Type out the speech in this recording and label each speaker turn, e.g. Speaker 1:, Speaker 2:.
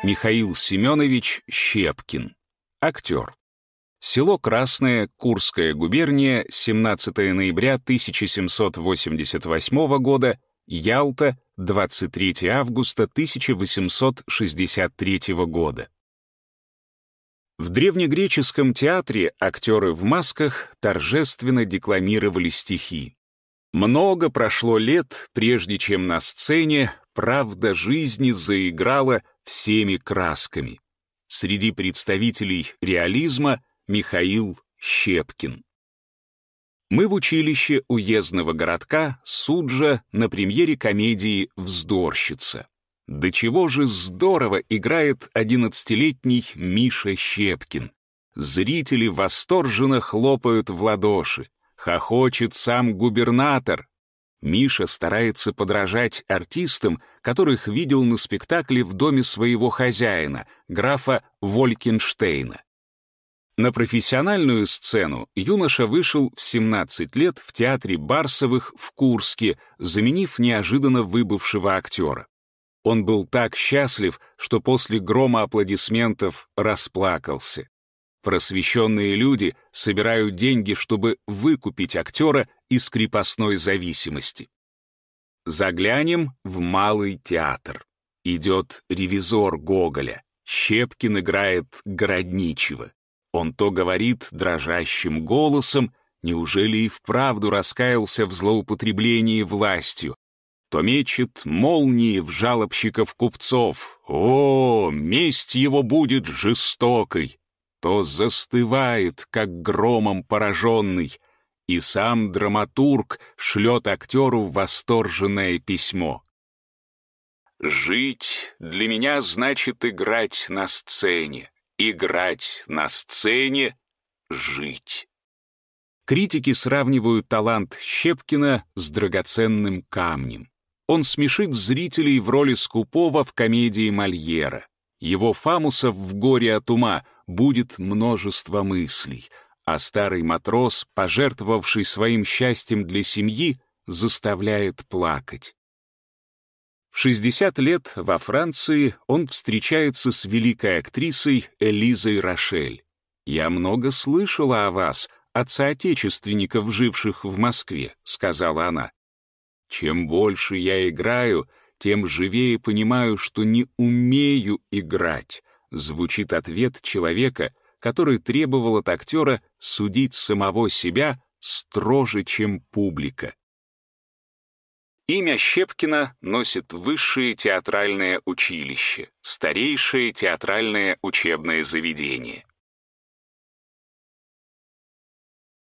Speaker 1: Михаил Семенович Щепкин. Актер. Село Красное, Курская губерния, 17 ноября 1788 года, Ялта, 23 августа 1863 года. В древнегреческом театре актеры в масках торжественно декламировали стихи. Много прошло лет, прежде чем на сцене правда жизни заиграла всеми красками. Среди представителей реализма Михаил Щепкин. Мы в училище уездного городка Суджа на премьере комедии «Вздорщица». До чего же здорово играет 11-летний Миша Щепкин. Зрители восторженно хлопают в ладоши. Хохочет сам губернатор. Миша старается подражать артистам, которых видел на спектакле в доме своего хозяина, графа Волькенштейна. На профессиональную сцену юноша вышел в 17 лет в театре Барсовых в Курске, заменив неожиданно выбывшего актера. Он был так счастлив, что после грома аплодисментов расплакался. Просвещенные люди собирают деньги, чтобы выкупить актера из крепостной зависимости. Заглянем в Малый театр. Идет ревизор Гоголя. Щепкин играет Городничего. Он то говорит дрожащим голосом, неужели и вправду раскаялся в злоупотреблении властью, то мечет молнии в жалобщиков-купцов. О, месть его будет жестокой! То застывает, как громом пораженный, и сам драматург шлет актеру восторженное письмо. «Жить для меня значит играть на сцене, играть на сцене — жить». Критики сравнивают талант Щепкина с драгоценным камнем. Он смешит зрителей в роли скупого в комедии Мольера. Его Фамусов в «Горе от ума» будет множество мыслей, а старый матрос, пожертвовавший своим счастьем для семьи, заставляет плакать. В 60 лет во Франции он встречается с великой актрисой Элизой Рошель. «Я много слышала о вас, от соотечественников, живших в Москве», — сказала она. «Чем больше я играю, тем живее понимаю, что не умею играть», — звучит ответ человека, который требовал от актера судить самого себя строже, чем публика. Имя Щепкина носит Высшее театральное училище, старейшее театральное учебное заведение.